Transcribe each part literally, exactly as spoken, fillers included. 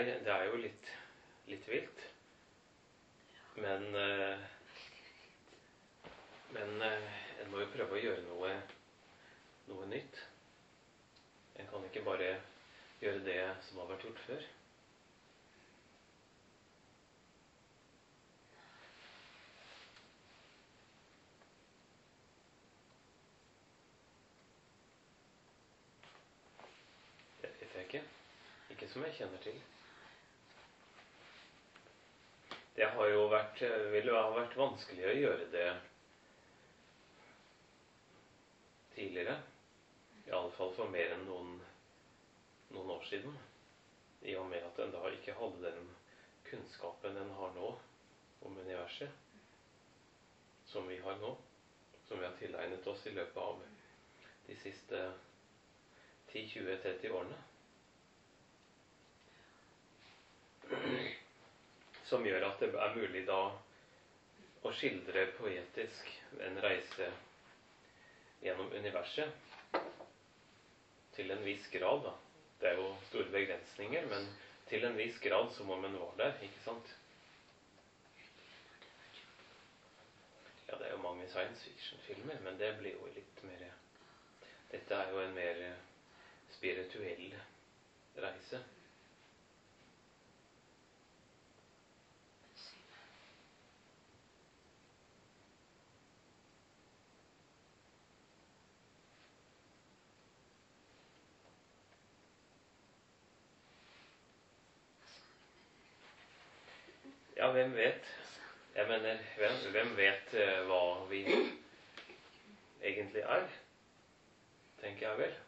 det er jo litt, litt vilt. Men, eh, men eh, en må jo prøve å gjøre noe, noe nytt. En kan ikke bare gjøre det som har vært gjort før. Det vet jeg ikke. Ikke som jeg kjenner til. Det har jo vært, ville ha vært vanskelig å gjøre det tidligere. I alle fall for mer enn noen, noen år siden. I og med at en da ikke hadde den kunnskapen en har nå om universet, som vi har nå, som vi har tilegnet oss i løpet av de siste ti, tjue, tretti årene. Som gjør at det er mulig da å skildre poetisk en reise gjennom universet til en viss grad da. Det er jo store begrensninger, men til en viss grad som om en var der, ikke sant? Ja, det er jo mange science fiction-filmer, men det blir jo litt mer... Dette er jo en mer spirituell reise. Ja, hvem vet? Jeg mener, hvem, hvem vet eh, hva vi egentlig er? Tenker jeg vel.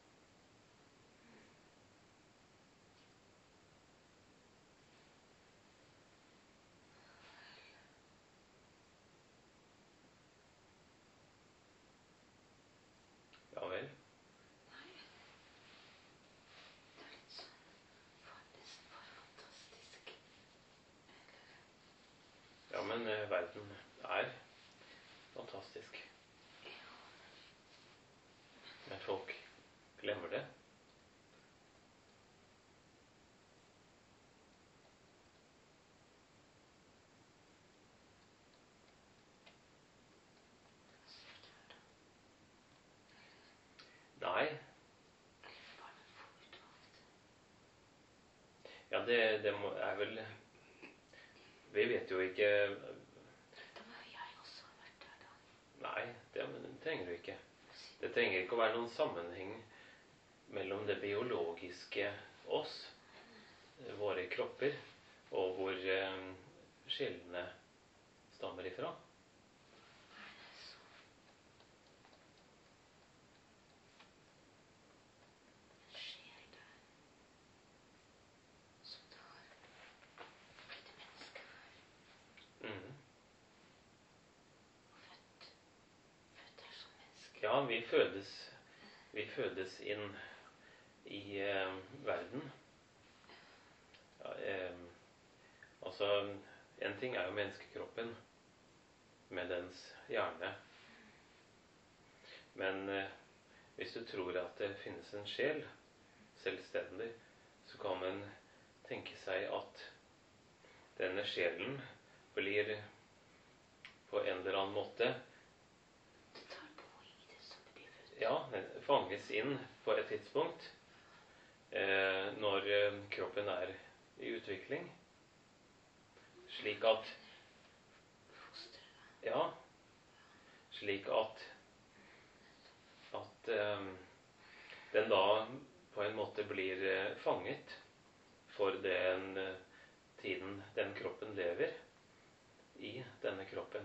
Ja vel. Ja, men eh, verden er fantastisk. Men folk glemmer det. Nei. Ja, det, det må, er vel... Vi vet jo ikke... Da må jeg også ha vært der da. Nei, det, det trenger du ikke. Det trenger ikke å være noen sammenheng mellom det biologiske oss, våre kropper, og hvor eh, sjelene stammer ifra. Ja, vi fødes, vi fødes inn i eh, verden. Ja, eh, altså, en ting er jo menneskekroppen med dens hjerne. Men eh, hvis du tror at det finnes en sjel, selvstendig, så kan man tenke seg at denne sjelen blir på en eller annen måte ja, fanges inn på et tidspunkt eh, når eh, kroppen er i utvikling. Slik at ja, slik at at eh, den da på en måte blir eh, fanget for den eh, tiden den kroppen lever i denne kroppen.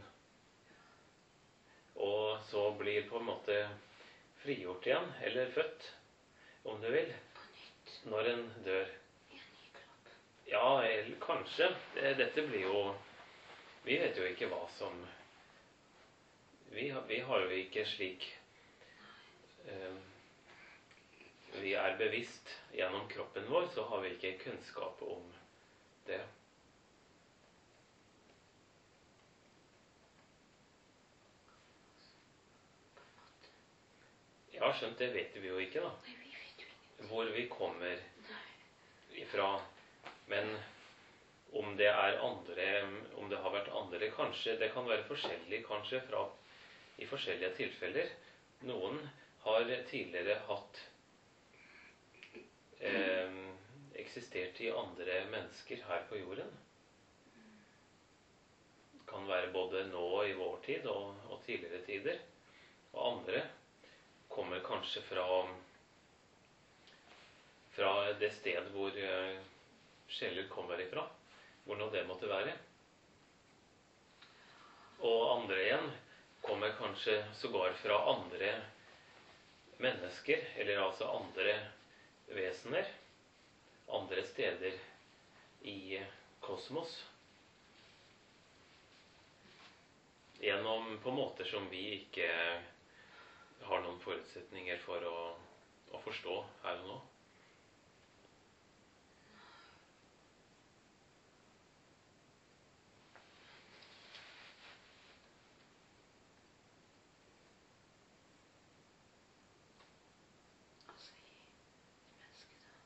Og så blir på en måte frigjort igjen, eller født, om du vil, når en dør. Ja, eller kanskje. Dette blir jo... Vi vet jo ikke hva som... Vi har, vi har jo ikke slik... Eh, vi er bevisst gjennom kroppen vår, så har vi ikke kunnskap om det. Ja, skjønt, det vet vi jo ikke da. Hvor vi kommer ifra. Men om det er andre, om det har vært andre, kanskje, det kan være forskjellig kanskje fra, i forskjellige tilfeller. Noen har tidligere hatt, eh, eksistert i andre mennesker her på jorden. Det kan være både nå i vår tid og, og tidligere tider. Og andre kommer kanskje fra, fra det sted hvor eh, sjeler kommer ifra, hvor nå det måtte være. Og andre igjen kommer kanskje sågar fra andre mennesker, eller altså andre vesener, andre steder i kosmos. Gjennom på måter som vi ikke har noen forutsetninger for å, å forstå her og nå. Altså i mennesket, da.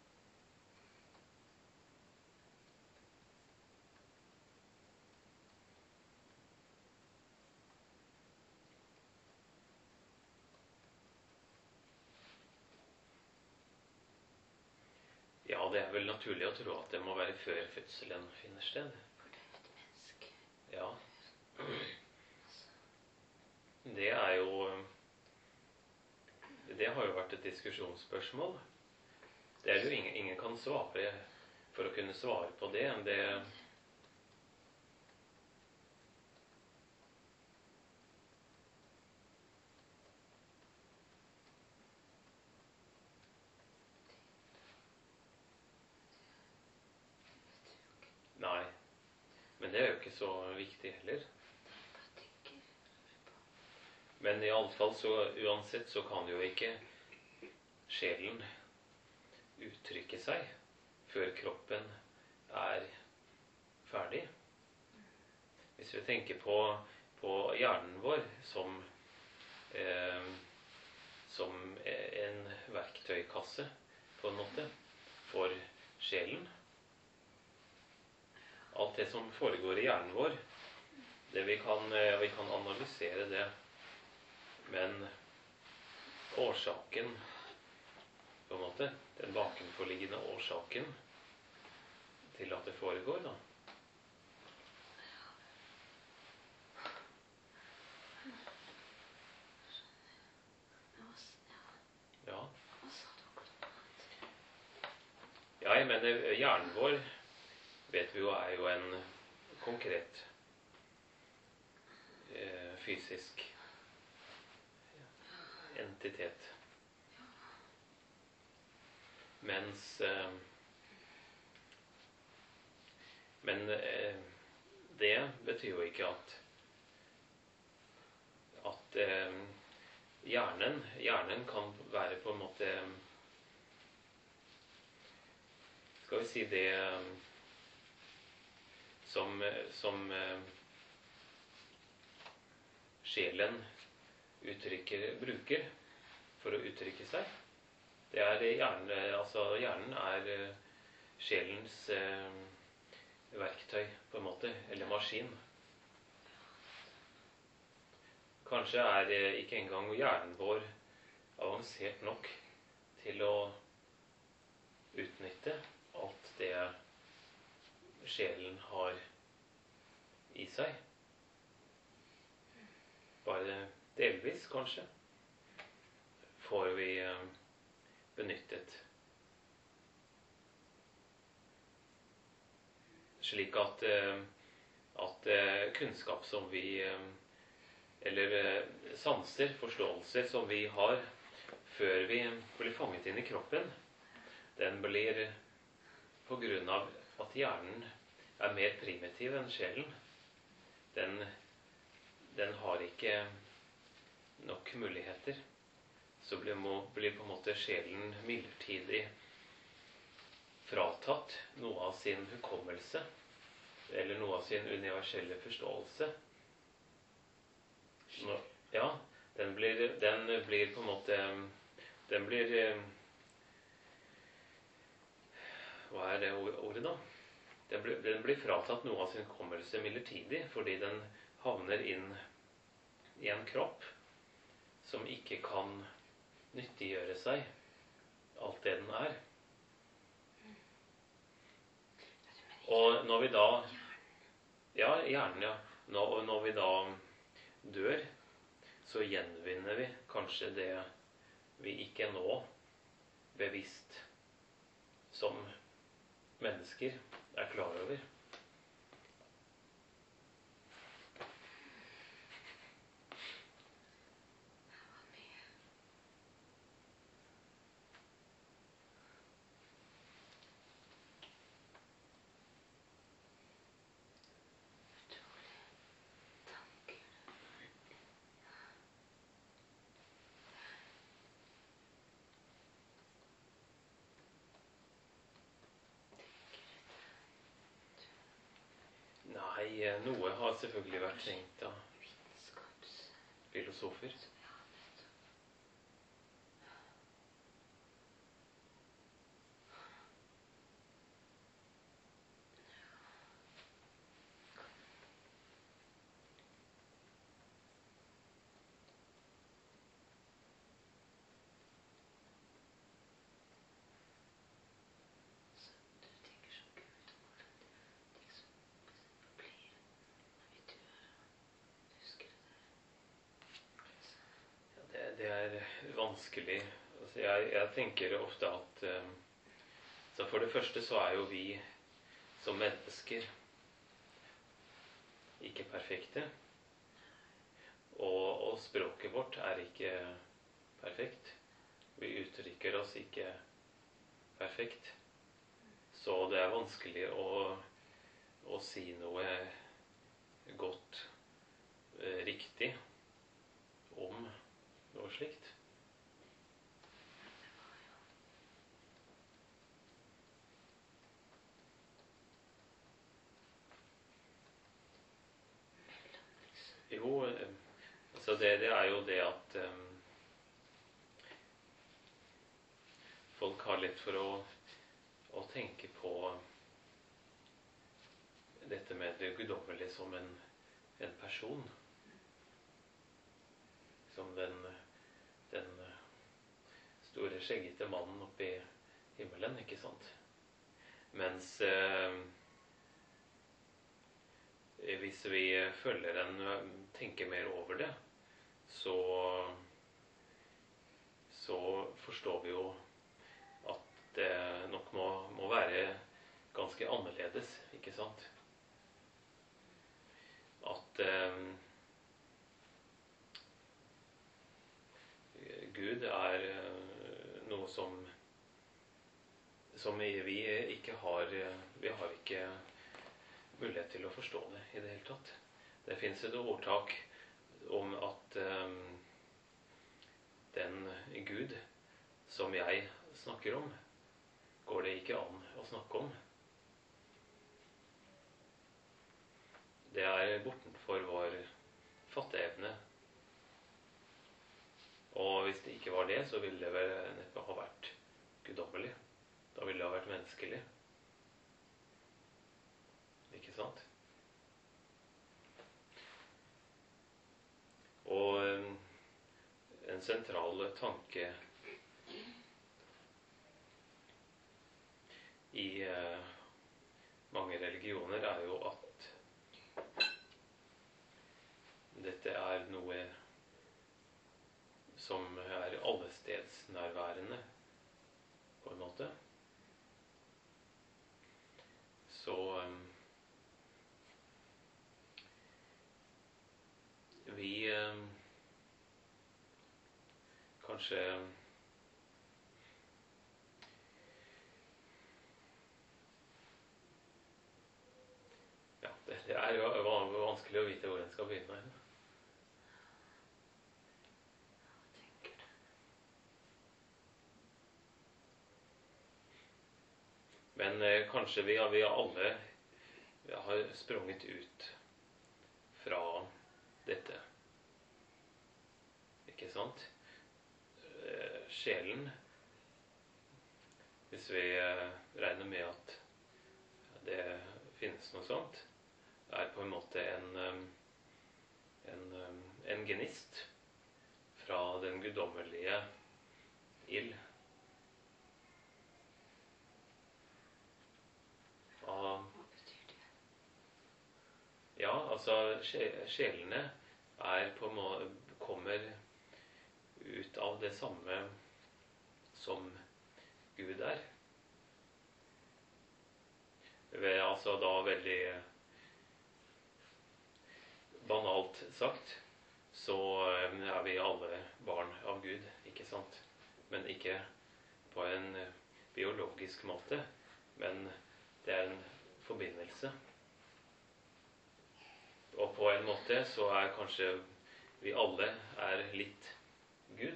Ja, det er vel naturlig å tro at det må være før fødselen finner sted. For det er jo et menneske. Ja. Det er jo Det har jo vært et diskusjonsspørsmål. Det er jo ingen, ingen kan svare for å kunne svare på det. Det Nei. Men det er jo ikke så viktig heller. Jeg tenker på. Men i alle fall så uansett så kan jo ikke sjelen uttrykke seg før kroppen er ferdig. Hvis vi tenker på, på hjernen vår som, eh, som en verktøykasse på en måte for sjelen. Alt det som foregår i hjernen vår, det vi kan, vi kan analysere det. Men årsaken, på en måte, den bakenforliggende årsaken til at det foregår, da. Ja. Ja, jeg mener, hjernen vår vet vi jo er jo en konkret eh, fysisk entitet. Mens eh, Men eh, det betyr jo ikke at at eh, hjernen, hjernen kan være på en måte, skal vi si det, som, som eh, sjelen uttrykker, bruker for å uttrykke seg. Det er hjernen, altså hjernen er eh, sjelens eh, verktøy, på en måte, eller maskin. Kanskje er eh, ikke engang hjernen vår avansert nok til å utnytte alt det sjelen har i seg. Bare delvis, kanskje, får vi eh, benyttet. Slik at, eh, at eh, kunnskap som vi eh, eller eh, sanser, forståelser som vi har før vi blir fanget inn i kroppen, den blir på grunn av at hjernen er mer primitiv enn sjelen. Den, den har ikke nok muligheter. Så blir, må, blir på en måte sjelen midlertidig fratatt noe av sin hukommelse, eller noe av sin universelle forståelse. Nå, ja, den blir, den blir på en måte, den blir, hva er det ordet da? Den blir, den blir fratatt noe av sin hukommelse midlertidig, fordi den havner inn i en kropp som ikke kan nyttiggjøre seg alt det den er. Og når vi da Ja, hjernen, ja. Når, når vi da dør, så gjenvinner vi kanskje det vi ikke nå bevisst som mennesker er klar over. Nei, noe har selvfølgelig vært tenkt av filosofer. Det er vanskelig. Altså jeg, jeg tenker ofte at um, så for det første så er jo vi som mennesker ikke perfekte. Og, og språket vårt er ikke perfekt. Vi uttrykker oss ikke perfekt. Så det er vanskelig å, å si noe godt, eh, riktig om noe slikt. Jo, altså det, det er jo det at um, folk har lett for å, å tenke på dette med det guddommelige som en, en person. Som den, den store skjeggete mannen oppe i himmelen, ikke sant? Mens eh, hvis vi følger en, tenker mer over det, så, så forstår vi jo at det nok må, må være ganske annerledes, ikke sant? At eh, Gud er noe som, som vi ikke har Vi har ikke mulighet til å forstå det i det hele tatt. Det finnes et ordtak om at um, den Gud som jeg snakker om, går det ikke an å snakke om. Det er bortenfor vår fatteevne. Og hvis det ikke var det, så ville det vel neppe ha vært guddommelig. Da ville det ha vært menneskelig. Ikke sant? Og en sentral tanke i mange religioner er jo at dette er noe som er allestedsnærværende, på en måte. Så um, vi um, kanskje Ja, det, det er jo vanskelig å vite hvor en skal begynne. Men eh, kanskje vi har, vi har alle vi har sprunget ut fra dette. Ikke sant? Eh, sjelen hvis vi eh, regner med at det finnes noe sånt, er på en måte en, eh, en, eh, en gnist fra den guddommelige ild. Og, ja, altså sje- sjelene er på en måte, kommer ut av det samme som Gud er. Ved, altså da veldig banalt sagt, så eh, er vi alle barn av Gud, ikke sant? Men ikke på en eh, biologisk måte, men det er en forbindelse. Og på en måte så er kanskje vi alle er litt Gud.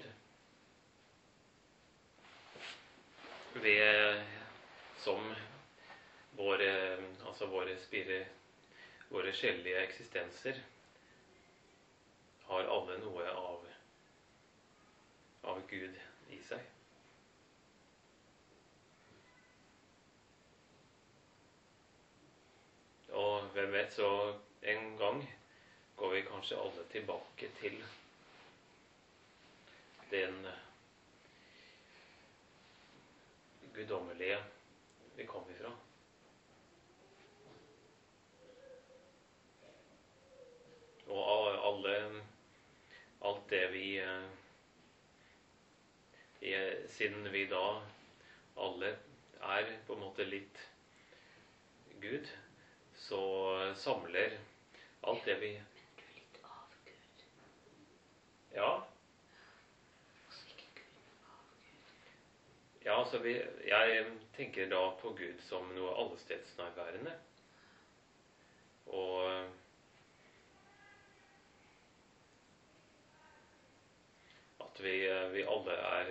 Vi er som våre, altså våre spire, våre sjelelige eksistenser har alle noe av, av Gud i seg. Og hvem vet, så en gang går vi kanskje alle tilbake til den guddommelige vi kom ifra. Og alle, alt det vi siden vi da alle er på en måte litt Gud, så samler alt det vi Men du er litt av Gud. Ja. Altså ikke Gud, men av Gud. Ja, altså vi, jeg tenker da på Gud som noe allestedsnærværende. Og at vi, vi alle er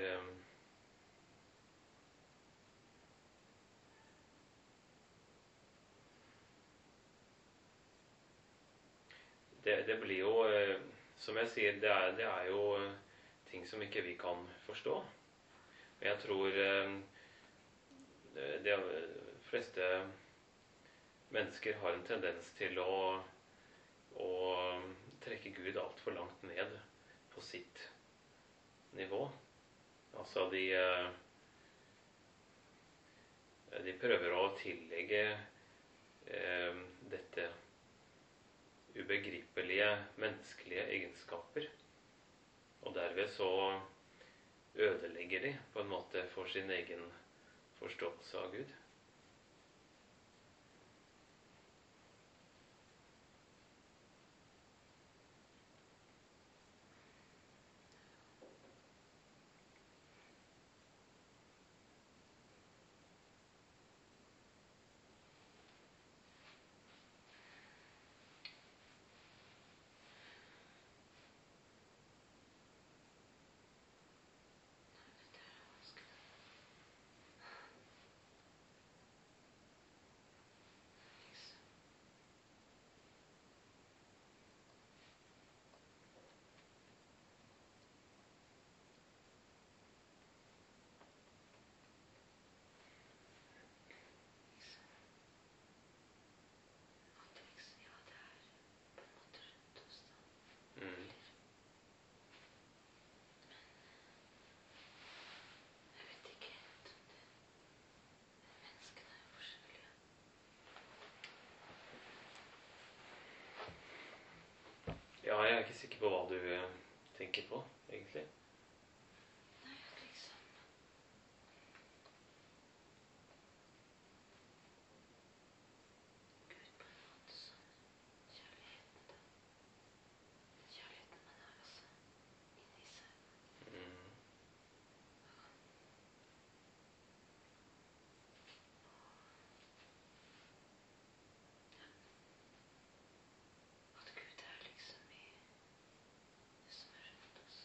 det, det blir jo, som jeg sier, det er, det er jo ting som ikke vi kan forstå. Og jeg tror de fleste mennesker har en tendens til å, å trekke Gud alt for langt ned på sitt nivå. Altså de, de prøver å tillegge eh, dette ubegripelige menneskelige egenskaper. Og derved så ødelegger de på en måte for sin egen forståelse av Gud. Ja, jeg er ikke sikker på hva du tenker på, egentlig. Nei, at liksom Gud på en måte som kjærligheten, da. Kjærligheten man har altså inni seg. Mm. At Gud er liksom i det som er rundt oss.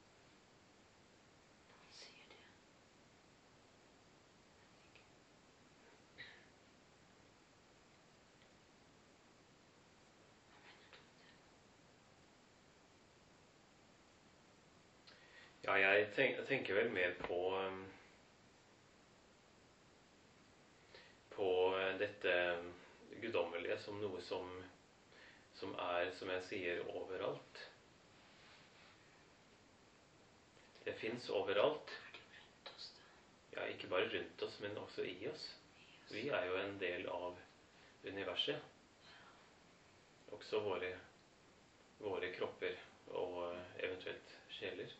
Når han sier det. Jeg vet ikke. Hva mener du om det? Ja, jeg tenk, tenker vel mer på um, dette guddommelige som noe som, som er, som jeg sier, overalt. Det fins overalt. Ja, ikke bare rundt oss, men også i oss. Vi er jo en del av universet. Også våre, våre kropper og eventuelt sjeler.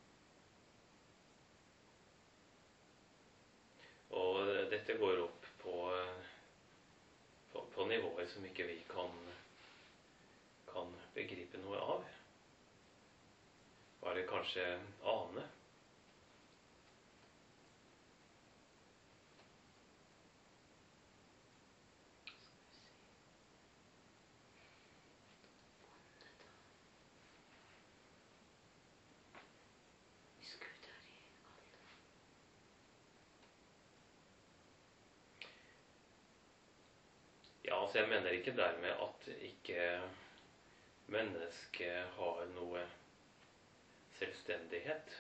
Og dette går opp på, på, på nivåer som ikke vi kan, kan begripe noe av. Bare kanskje ane. Ja, altså jeg mener ikke dermed at ikke mennesket har noe selvstendighet.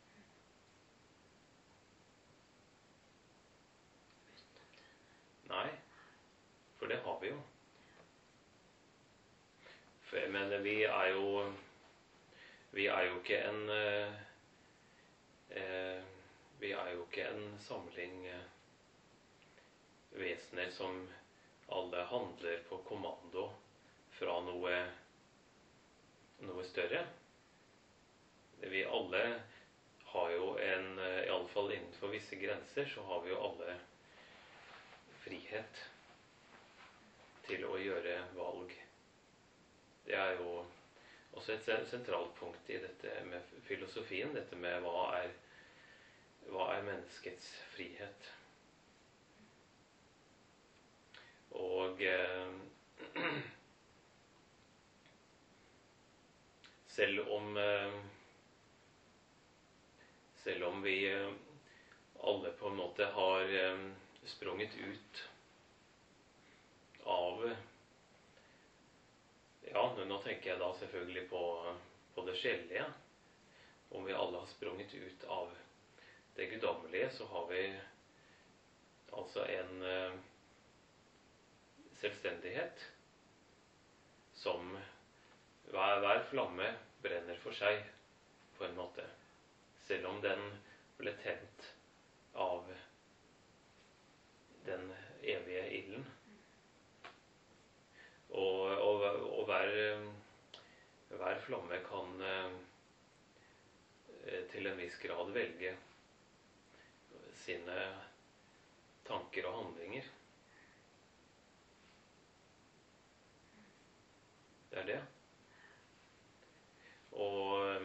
Nei, for det har vi jo. For, men vi er jo vi er jo ikke en eh, vi er jo ikke en samling eh, vesener som alle handler på kommando fra noe, noe større. Vi alle har jo en, i alle fall innenfor visse grenser, så har vi jo alle frihet til å gjøre valg. Det er jo også et sentralt punkt i dette med filosofien, dette med hva er, hva er menneskets frihet. Og eh, selv om eh, selv om vi eh, alle på en måte har eh, sprunget ut av ja, nå tenker jeg da selvfølgelig på, på det sjelelige. Om vi alle har sprunget ut av det guddommelige, så har vi altså en eh, selvstendighet som hver, hver flamme brenner for seg på en måte, selv om den ble tent av den evige ilden. Og, og, og hver, hver flamme kan eh, til en viss grad velge sine tanker og handlinger. Det er det. Og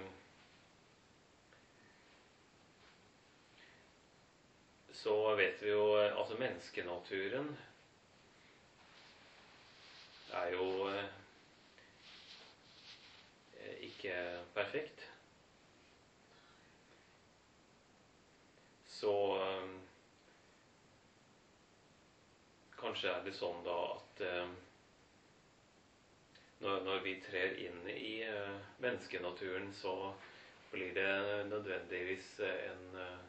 så vet vi jo altså menneskenaturen er jo eh, ikke perfekt. Så eh, kanskje er det sånn da at eh, når, når vi trer inn i eh, menneskenaturen, så blir det nødvendigvis en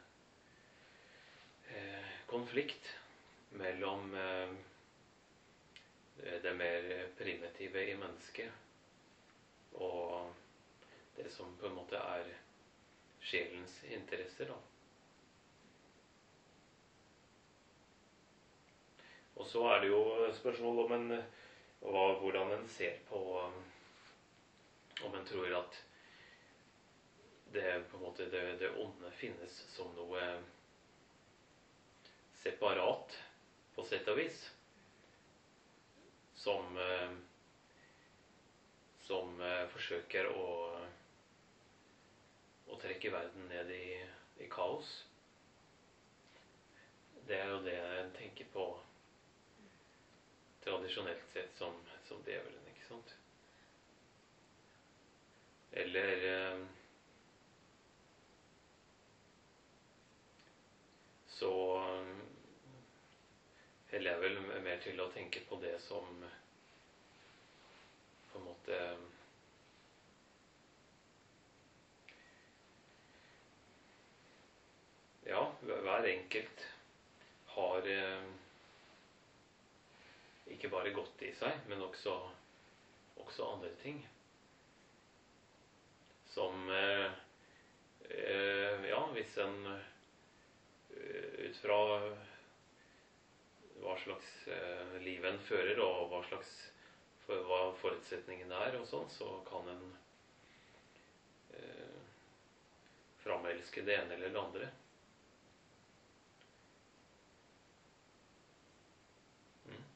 eh, konflikt mellom eh, det mer primitive i mennesket og det som på en måte er sjelens interesser, da. Og så er det jo spørsmål om en, hva, hvordan en ser på om en tror at det, på en måte, det, det onde finnes som noe separat, på sett og vis. Som, som forsøker å, å trekke verden ned i, i kaos. Det er jo det en tenker på tradisjonelt sett som, som djevelen, ikke sant? Eller så heller jeg vel mer til å tenke på det som på en måte ja, hver enkelt har ikke bare godt i seg, men også, også andre ting. Som eh, eh, ja, hvis en eh, ut fra hva slags eh, liv en fører, og hva slags for, hva forutsetningene er, og sånn, så kan en eh, framelske det ene eller det andre. Mm.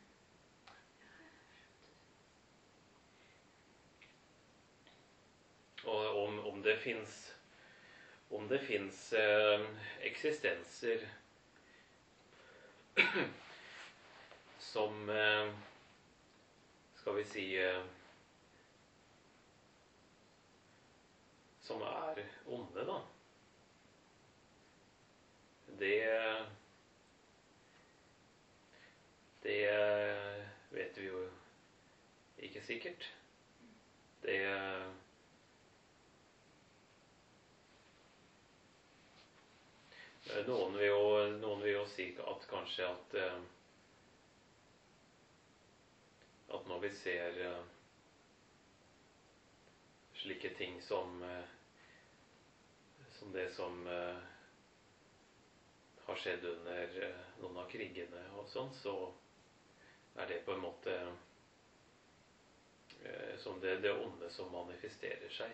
Og om, om det fins om det fins eh, eksistenser som eh, skal vi si eh, som er onde, da. Det Det vet vi jo ikke sikkert. Det Noen vil jo, noen vil jo si at kanskje at eh, at når vi ser eh, slike ting som eh, som det som eh, har skjedd under eh, noen av krigene og sånn, så er det på en måte eh, som det, det onde som manifesterer seg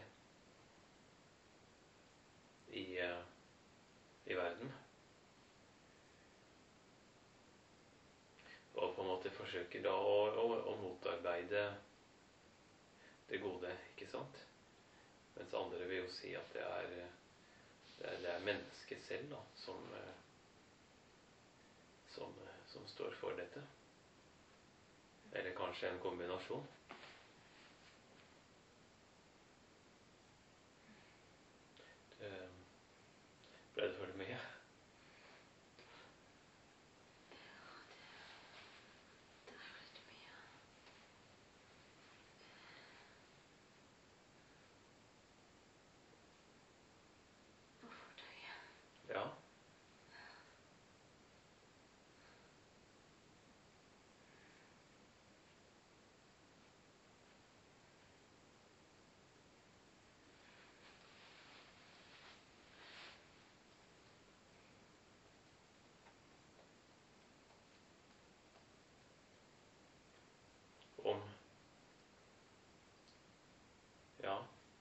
i eh, i verden. Og på en måte forsøker da å, å, å motarbeide det gode, ikke sant? Mens andre vil jo si at det er, det er, det er mennesket selv da, som, som, som står for dette. Eller kanskje en kombinasjon. Det, ble det for mye? Ja. Om Ja.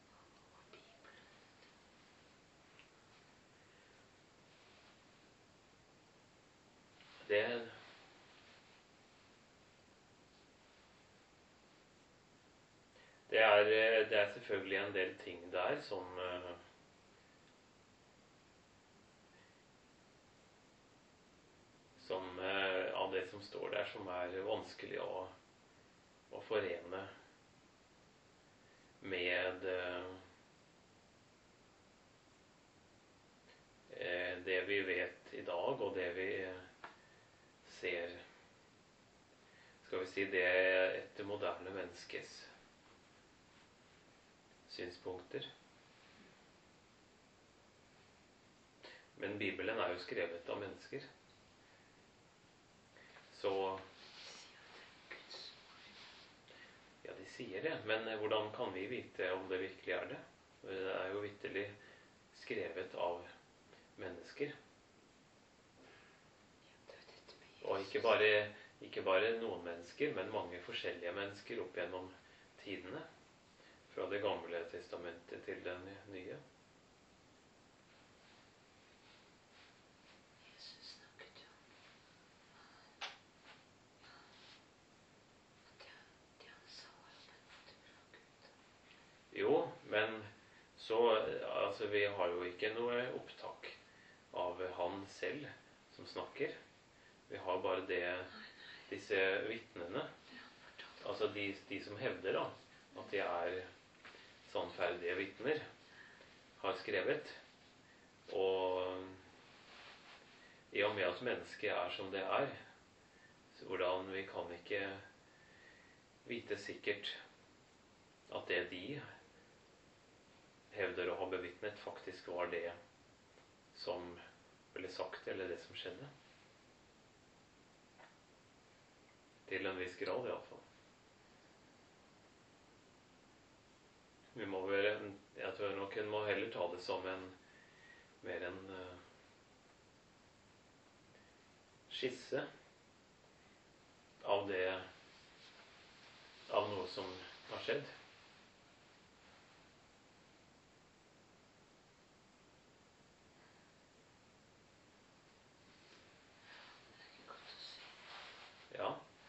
Det Det er, det er selvfølgelig en del ting der som eh, som eh, av det som står der, som er vanskelig å, å forene med eh, det vi vet i dag, og det vi ser, skal vi si, det etter moderne menneskes synspunkter. Men Bibelen er jo skrevet av mennesker. Så ja, de sier det, men hvordan kan vi vite om det virkelig er det? Det er jo vitterlig skrevet av mennesker. Og ikke bare, ikke bare noen mennesker, men mange forskjellige mennesker opp gjennom tidene. Fra det gamle testamentet til den nye. Jo, men så altså, vi har jo ikke noe opptak av han selv som snakker. Vi har bare det, disse vitnene. Altså de, de som hevder da, at de er sannferdige vitner, har skrevet. Og i og med at mennesket er som det er, så hvordan vi kan ikke vite sikkert at det de hevder å ha bevitnet, faktisk var det som ble sagt, eller det som skjedde. Til en viss grad, i alle fall. Vi må vel, jeg tror nok hun må heller ta det som en mer en uh, skisse av det, av noe som har skjedd. Ja.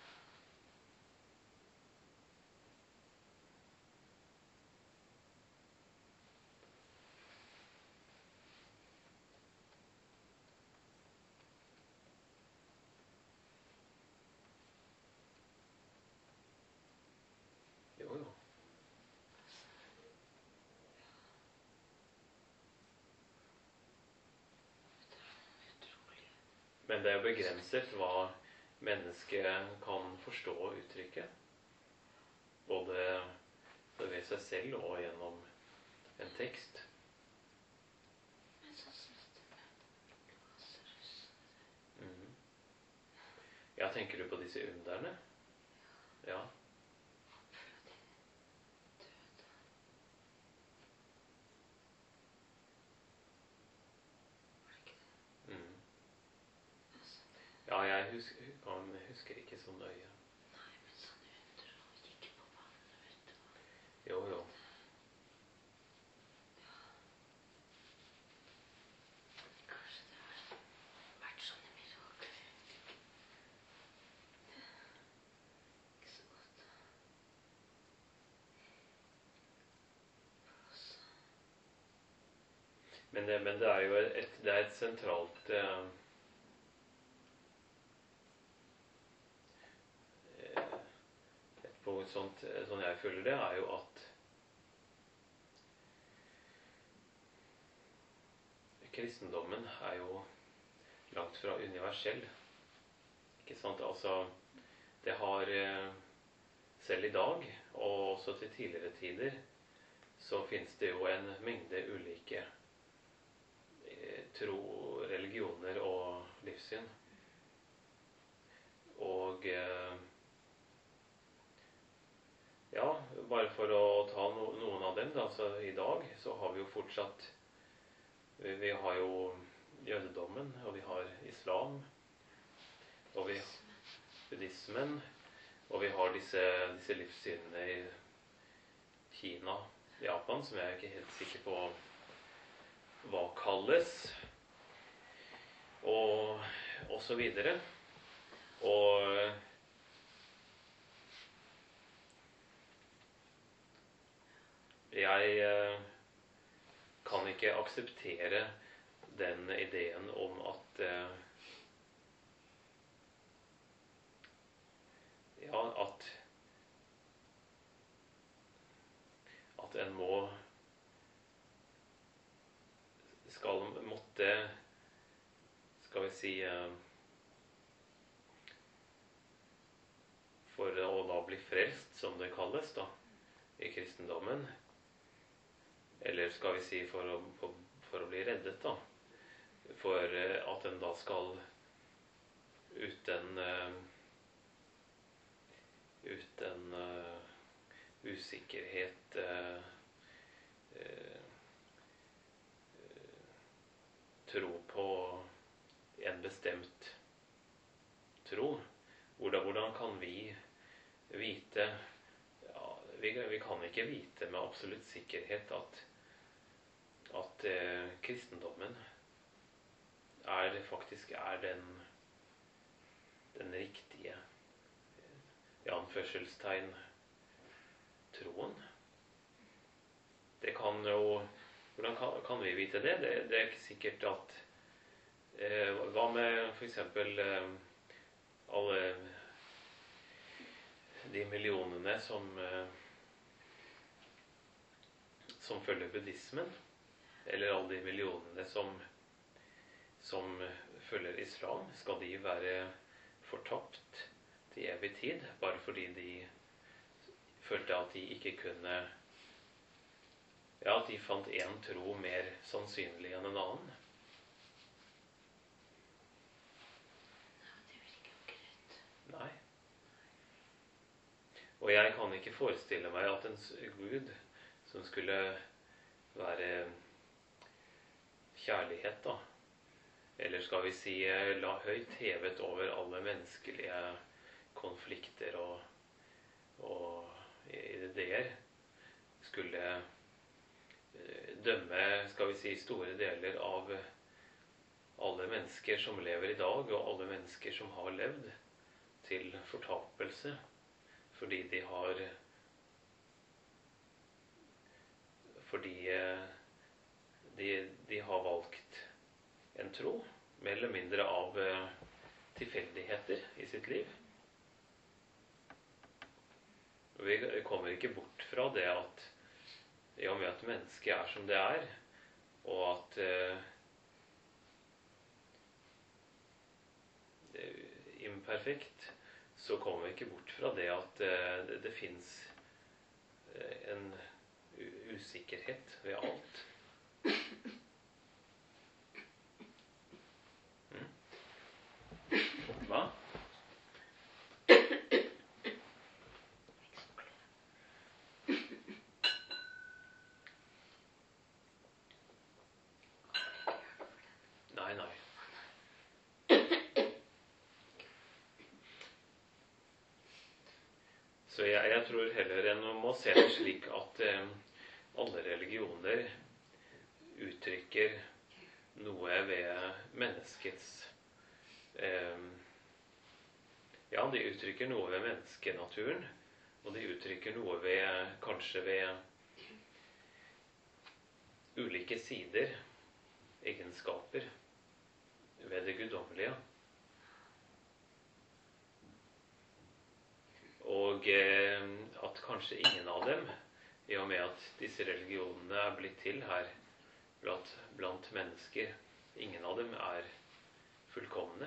Jo, jo. Men det er begrenset hva mennesket kan forstå og uttrykke. Både ved seg selv og gjennom en tekst. Mm. Ja, tenker du på disse underne? Ja. Mm. Ja, jeg husker, jeg husker ikke så nøye. Jo, jo. Men det, men det er jo et, det er et sentralt eh, et punkt sånt, sånn jeg føler det, er jo at kristendommen er jo langt fra universell. Ikke sant? Altså, det har selv i dag, og også til tidligere tider, så finnes det jo en mengde ulike tro, religioner og livssyn. Og ja, bare for å ta no, noen av dem, da, så i dag så har vi jo fortsatt, vi, vi har jo jødedommen, og vi har islam, og vi buddhismen, og vi har disse, disse livssynene i Kina, Japan, som jeg er ikke helt sikker på hva kalles, og, og så videre. Og jeg eh, kan ikke akseptere den ideen om at eh, ja, at at en må skal måtte, skal vi si, for å da bli frelst, som det kalles da, i kristendommen, eller skal vi si for å, for, for å bli reddet da, for at en da skal uten, uten uh, usikkerhet uh, uh, tro på en bestemt tro. Hvordan, hvordan kan vi vite, ja, vi, vi kan ikke vite med absolutt sikkerhet at, at eh, kristendommen er faktisk er den, den riktige, i anførselstegn, troen. Det kan jo, hvordan kan, kan vi vite det? Det, det er ikke sikkert at eh, hva med for eksempel eh, alle de millionene som eh, som følger buddhismen, eller alle de millionene som som følger islam, skal de være fortapt til evig tid, bare fordi de følte at de ikke kunne, ja, at de fant en tro mer sannsynlig enn en annen. Nei. Og jeg kan ikke forestille meg at en Gud som skulle være kjærlighet, da, eller skal vi si la høyt hevet over alle menneskelige konflikter og, og ideer, skulle dømme, skal vi si, store deler av alle mennesker som lever i dag, og alle mennesker som har levd, til fortapelse, fordi de har fordi de, de har valgt en tro, mer eller mindre av tilfeldigheter i sitt liv. Og vi kommer ikke bort fra det at i og med at mennesket er som det er, og at eh, det er imperfekt, så kommer vi ikke bort fra det at eh, det, det finnes en usikkerhet ved alt. Mm. Hva? Nei, nei. Så jeg, jeg tror heller enn å må se det slik at eh, alle religioner uttrykker noe ved menneskets eh, ja, de uttrykker noe ved menneskenaturen, og de uttrykker noe ved, kanskje ved ulike sider, egenskaper, ved det guddommelige. Og eh, at kanskje ingen av dem, i og med at disse religionene er blitt til her blant, blant mennesker, ingen av dem er fullkomne.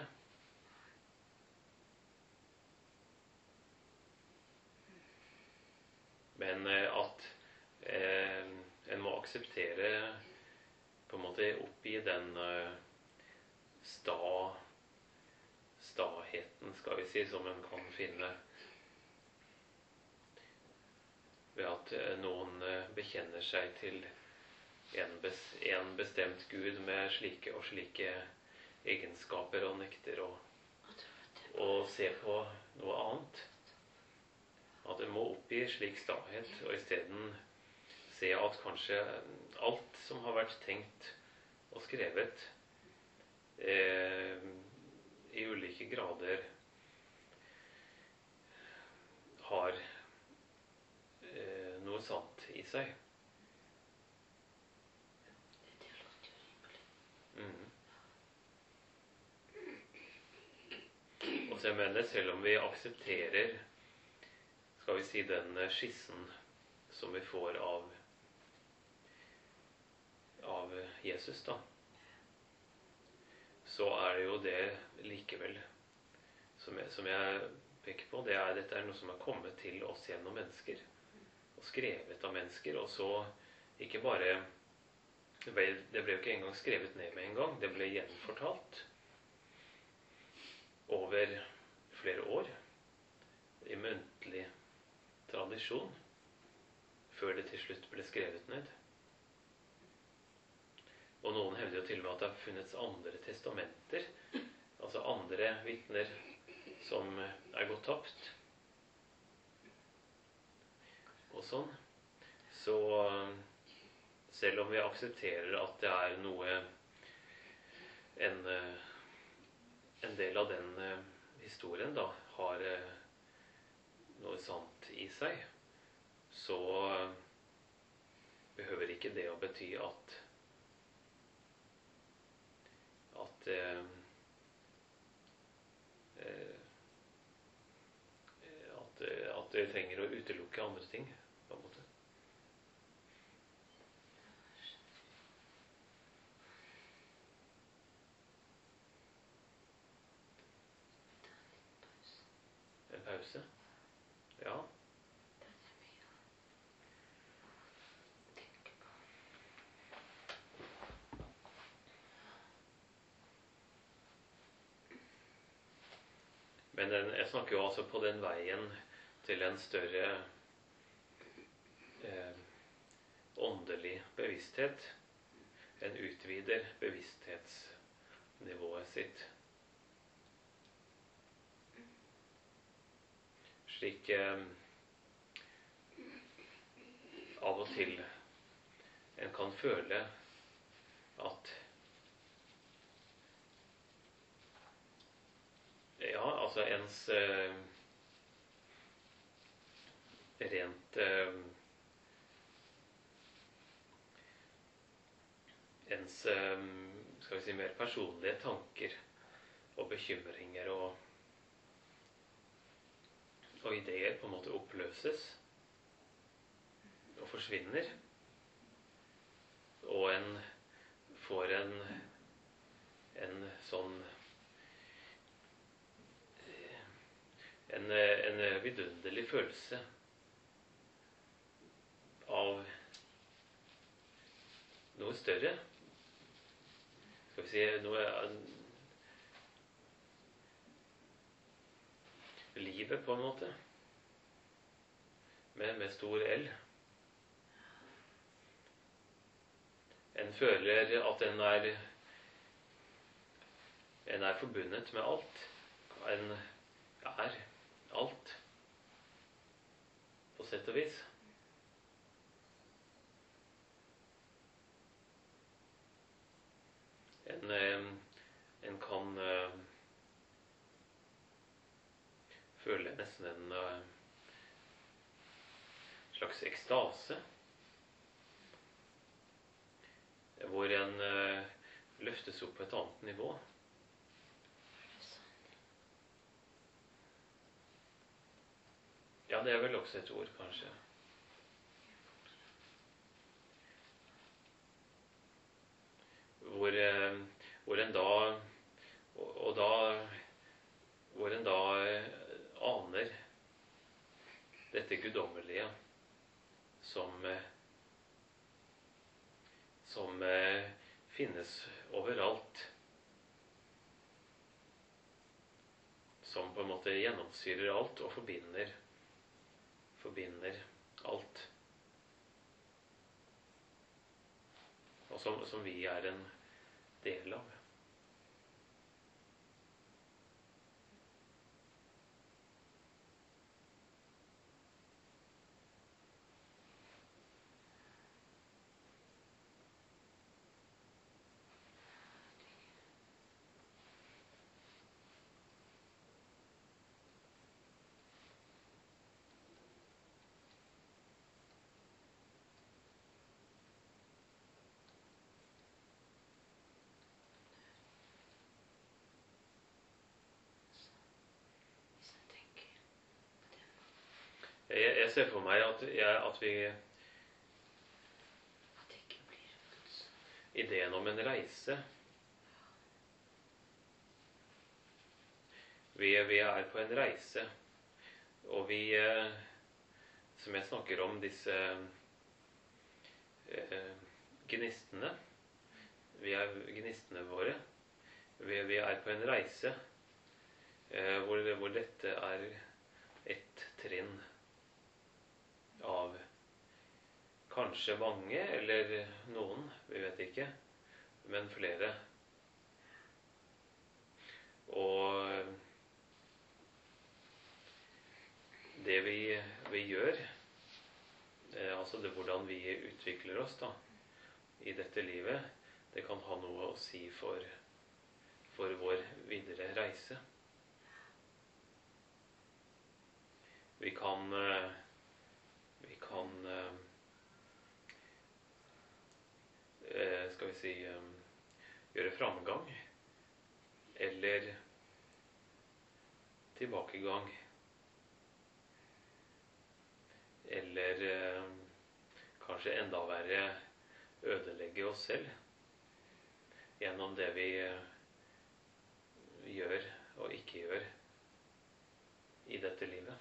Men eh, at eh, en må akseptere på en måte oppgi den eh, sta, staheten, skal vi si, som en kan finne ved at noen bekjenner seg til en, bes, en bestemt Gud med slike og slike egenskaper, og nekter å, å se på noe annet. At en må oppgi slik stahet, og i stedet se at kanskje alt som har vært tenkt og skrevet eh, i ulike grader har noe sant i seg. Mm. Og så jeg mener, selv om vi aksepterer, skal vi si, den skissen som vi får av av Jesus, da, så er det jo det likevel som jeg, som jeg peker på, det er, dette er noe som er kommet til oss gjennom mennesker, og skrevet av mennesker, og så ikke bare det ble, det ble jo ikke engang skrevet ned med en gang, det ble gjenfortalt over flere år i muntlig tradisjon før det til slutt ble skrevet ned. Og noen hevder jo til og med at det har funnits andre testamenter, altså andre vitner som er gått tapt. Og sånn. Så selv om vi aksepterer at det er noe en, en del av den historien da har noe sant i seg, så behøver ikke det å bety at at eh, at, at det trenger å utelukke andre ting, på en måte. En pause? Ja. Men den, jeg snakker jo altså på den veien til en større eh, åndelig bevissthet. En utvider bevissthetsnivået sitt. Slik eh, av og til en kan føle at ja, altså ens eh, rent eh, ens eh, skal vi si mer personlige tanker og bekymringer og, og ideer på en måte oppløses og forsvinner. Og en får en, en sånn en, en vidunderlig følelse av noe større. Skal vi si noe livet på en måte. Med, med stor L. En føler at en er en er forbundet med alt. En er alt. På sett og vis. En, en kan uh, føle nesten en uh, slags ekstase. Hvor en uh, løftes opp på et annet nivå. Ja, det er vel også et ord, kanskje. Hvor, uh, hvor en da og, og da hvor en da uh, aner dette guddommelige som uh, som eh, finnes overalt, som på en måte gjennomsyrer alt og forbinder, forbinder alt, og som, som vi er en del av. Jeg, jeg ser for meg at, jeg, at vi ideen om en reise vi, vi er på en reise, og vi, som jeg snakker om, disse eh, gnistene, vi er gnistene våre, vi, vi er på en reise eh, hvor, hvor dette er et trinn av kanskje mange, eller noen, vi vet ikke, men flere. Og det vi, vi gjør, altså det hvordan vi utvikler oss da, i dette livet, det kan ha noe å si for, for vår videre reise. Vi kan vi kan skal vi si gjøre framgang eller tilbakegang, eller kanskje enda verre ødelegge oss selv gjennom det vi gjør og ikke gjør i dette livet.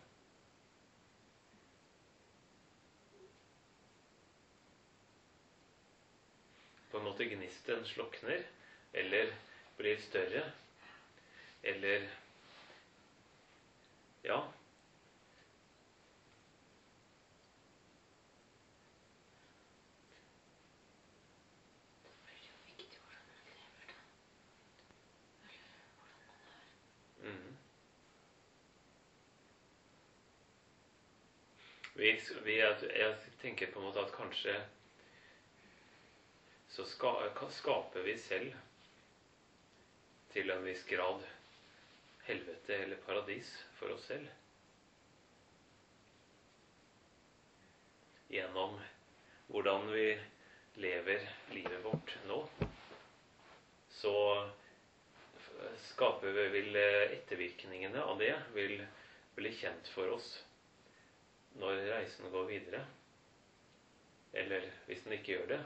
På en måte gnisten slukner, eller blir større, eller ja, Vi, vi, jeg tenker på en måte at kanskje så ska, skaper vi selv til en viss grad helvete eller paradis for oss selv. Gjennom hvordan vi lever livet vårt nå, så skaper vi vil ettervirkningene av det vil bli kjent for oss når reisen går videre. Eller hvis den ikke gjør det.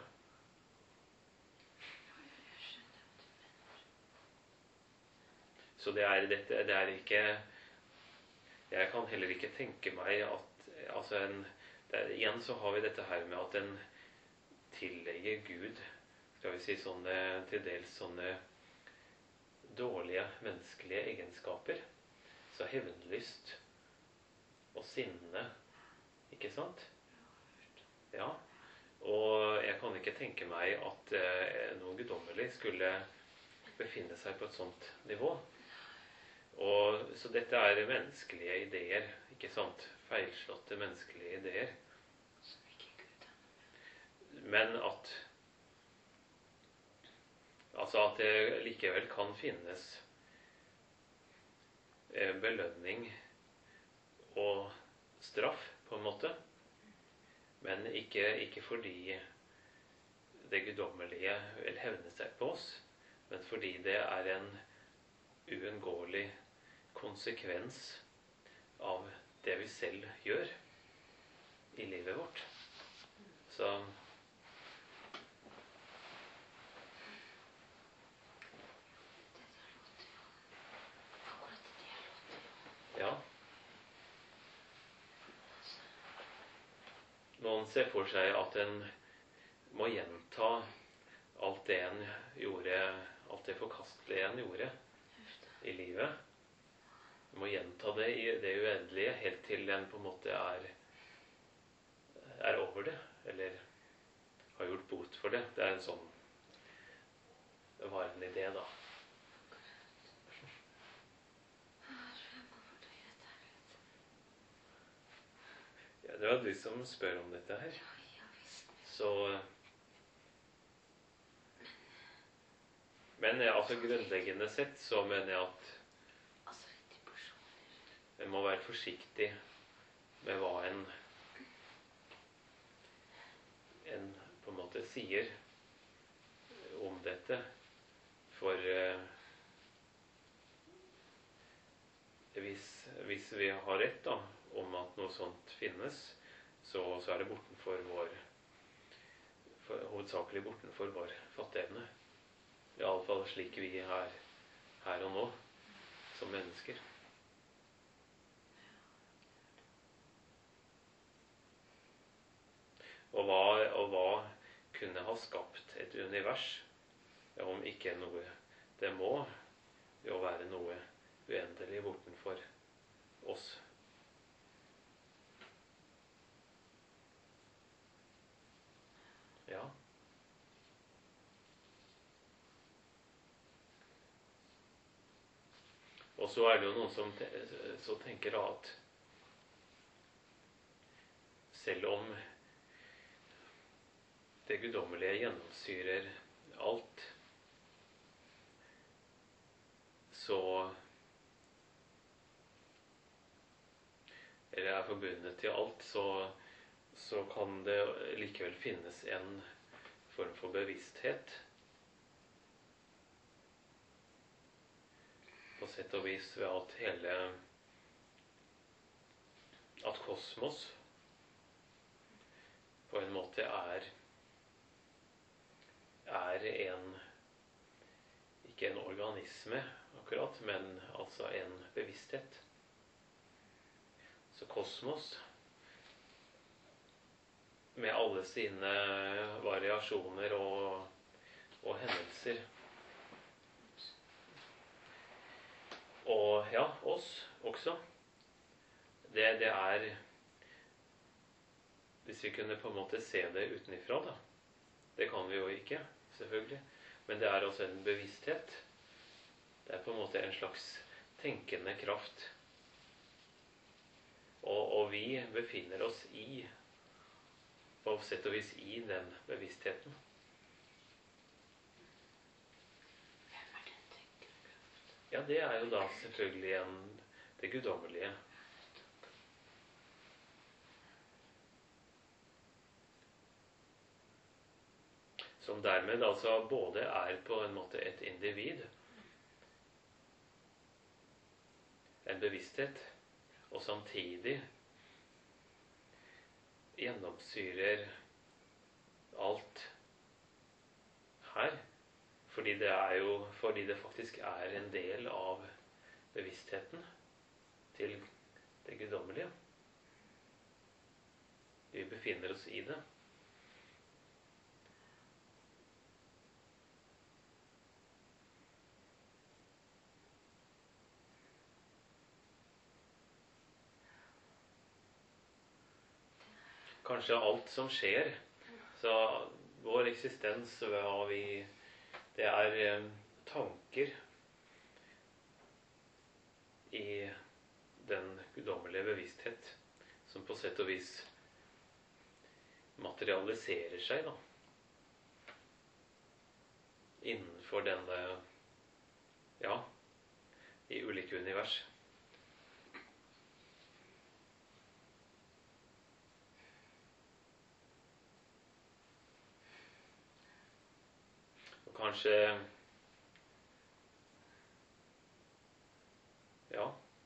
Så det er, dette, det er ikke Jeg kan heller ikke tenke meg at altså en, er, igjen så har vi dette her med at en tillegger Gud skal vi si sånne, til dels sånne dårlige menneskelige egenskaper. Så hevnlyst og sinne, ikke sant? Ja. Og jeg kan ikke tenke meg at eh, noe guddommelig skulle befinne seg på et sånt nivå. Og, så dette er menneskelige ideer, ikke sant? Feilslåtte menneskelige ideer. Men at altså at det likevel kan finnes belønning og straff, på en måte. Men ikke, ikke fordi det guddommelige vil hevne seg på oss, men fordi det er en uunngåelig konsekvens av det vi selv gjør i livet vårt. Så ja. Noen ser for seg at en må gjenta alt det en gjorde, alt det forkastelige en gjorde i livet. En må gjenta det i det uendelige helt til en på en måte er, er over det, eller har gjort bot for det. Det er en sånn varende idé, da. Ja, det var du som spør om dette her. Så Men altså grunnleggende sett så mener jeg at en må være forsiktig med hva en en på en måte sier om dette. For eh, hvis, hvis vi har rett da, om at noe sånt finnes, så, så er det bortenfor vår for, hovedsakelig bortenfor vår fatteevne. I alle fall slik vi er her og nå, som mennesker. Og hva, og hva kunne ha skapt et univers, om ikke noe det må jo være noe uendelig bortenfor oss. Ja. Og så er det jo noen som så tenker at selv om det guddommelige gjennomsyrer alt, så eller er forbundet til alt, så, så kan det likevel finnes en form for bevissthet på sett og vis ved at hele at kosmos på en måte er er en ikke en organisme akkurat, men altså en bevissthet. Så kosmos med alle sine variasjoner og, og hendelser. Og ja, oss også. Det, det er hvis vi kunne på en måte se det utenifra, da. Det kan vi jo ikke, selvfølgelig. Men det er også en bevissthet. Det er på en måte en slags tenkende kraft Og, og vi befinner oss i, på sett og vis i den bevisstheten. Hvem er den tenkende kraft? Ja, det er jo da selvfølgelig en, det guddommelige. Som dermed altså både er på en måte et individ, en bevissthet, og samtidig gjennomsyrer alt her. Fordi det er jo, fordi det faktisk er en del av bevisstheten til det guddommelige. Vi befinner oss i det. Kanskje alt som skjer, så vår eksistens, hva vi, det er eh, tanker i den guddommelige bevissthet som på sett og vis materialiserer seg da, innenfor denne, ja, i ulike univers. Kanskje ja.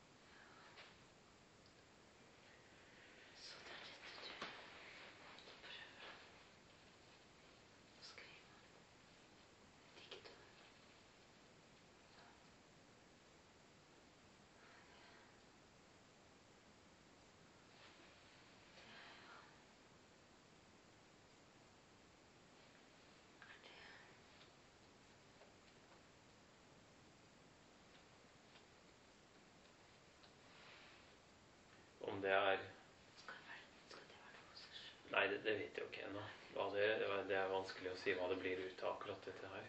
Så det er dette du prøver å skrive dikt om. Om det er Skal, være, skal det være for seg selv? Nei, det, det vet jeg jo ikke ennå. Hva det, det er vanskelig å si hva det blir ut av akkurat dette her.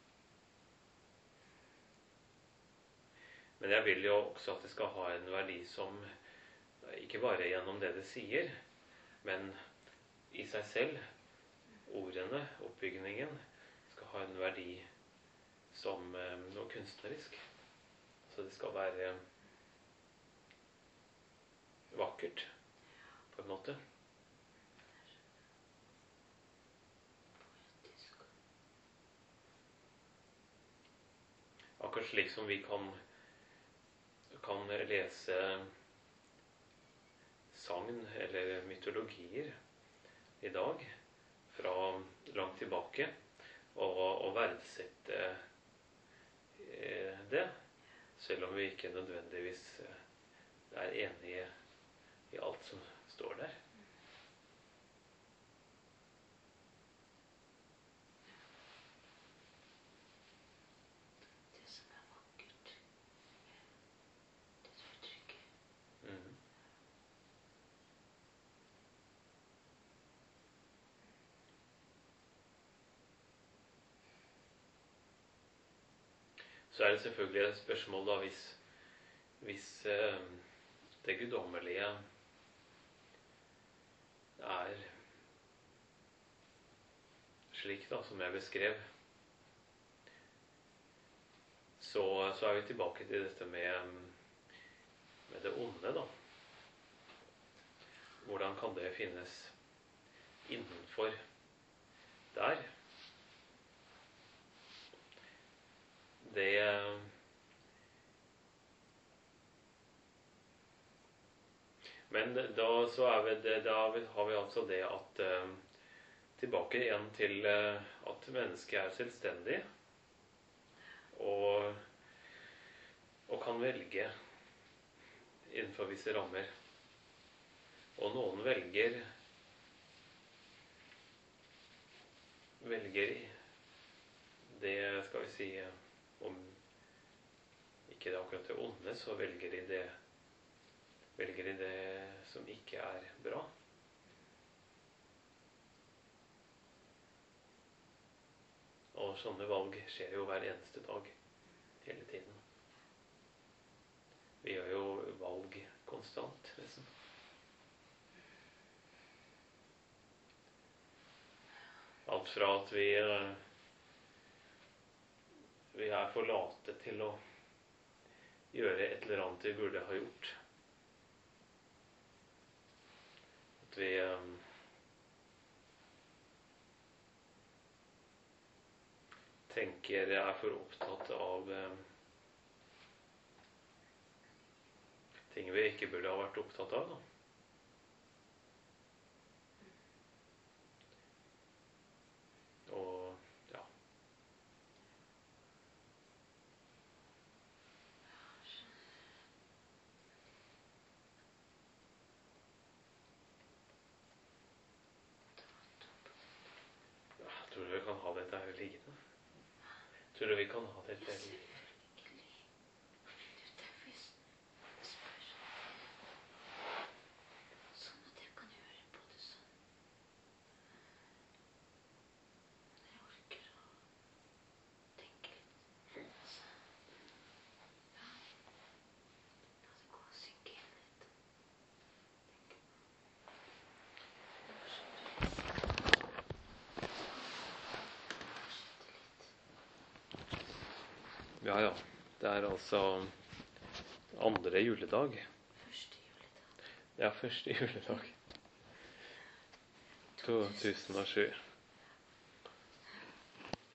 Men jeg vil jo også at det skal ha en verdi som ikke bare gjennom det det sier, men i seg selv, ordene, oppbygningen, skal ha en verdi som eh, noe kunstnerisk. Så det skal være vakkert, på en måte. Poetisk. Akkurat slik som vi kan, kan lese sagn eller mytologier i dag fra langt tilbake, og, og verdsette eh, det, selv om vi ikke nødvendigvis eh, er enige i alt som står der. Det som er vakkert, det du uttrykker. Mhm. Så er det selvfølgelig et spørsmål da, hvis, hvis eh, det guddommelige er slik da, som jeg beskrev, så, så er vi tilbake til dette med, med det onde da. Hvordan kan det finnes innenfor der? Det Men da, så er vi det, da har vi altså det at eh, tilbake igjen til eh, at mennesket er selvstendig og, og kan velge innenfor visse rammer. Og noen velger velger det, skal vi si, om ikke det er akkurat det onde, så velger de det velger de det som ikke er bra. Og sånne valg skjer jo hver eneste dag, hele tiden. Vi gjør jo valg konstant, nesten. Alt fra at vi eh, vi er for late til å gjøre et eller annet vi burde ha gjort. At vi eh, tenker jeg er for opptatt av eh, ting vi ikke burde ha vært opptatt av, da. Og ja. Ja, tror du vi kan ha dette her liggende? Tror du vi kan ha dette her liggende? Sånn at jeg kan høre på det sånn. Når jeg orker å tenke litt. Altså, ja. La det gå og synke inn litt. Tenke på. Det var sånn du litt. Ja, ja. Det er altså andre juledag. Første juledag. Ja, første juledag. to tusen og sju.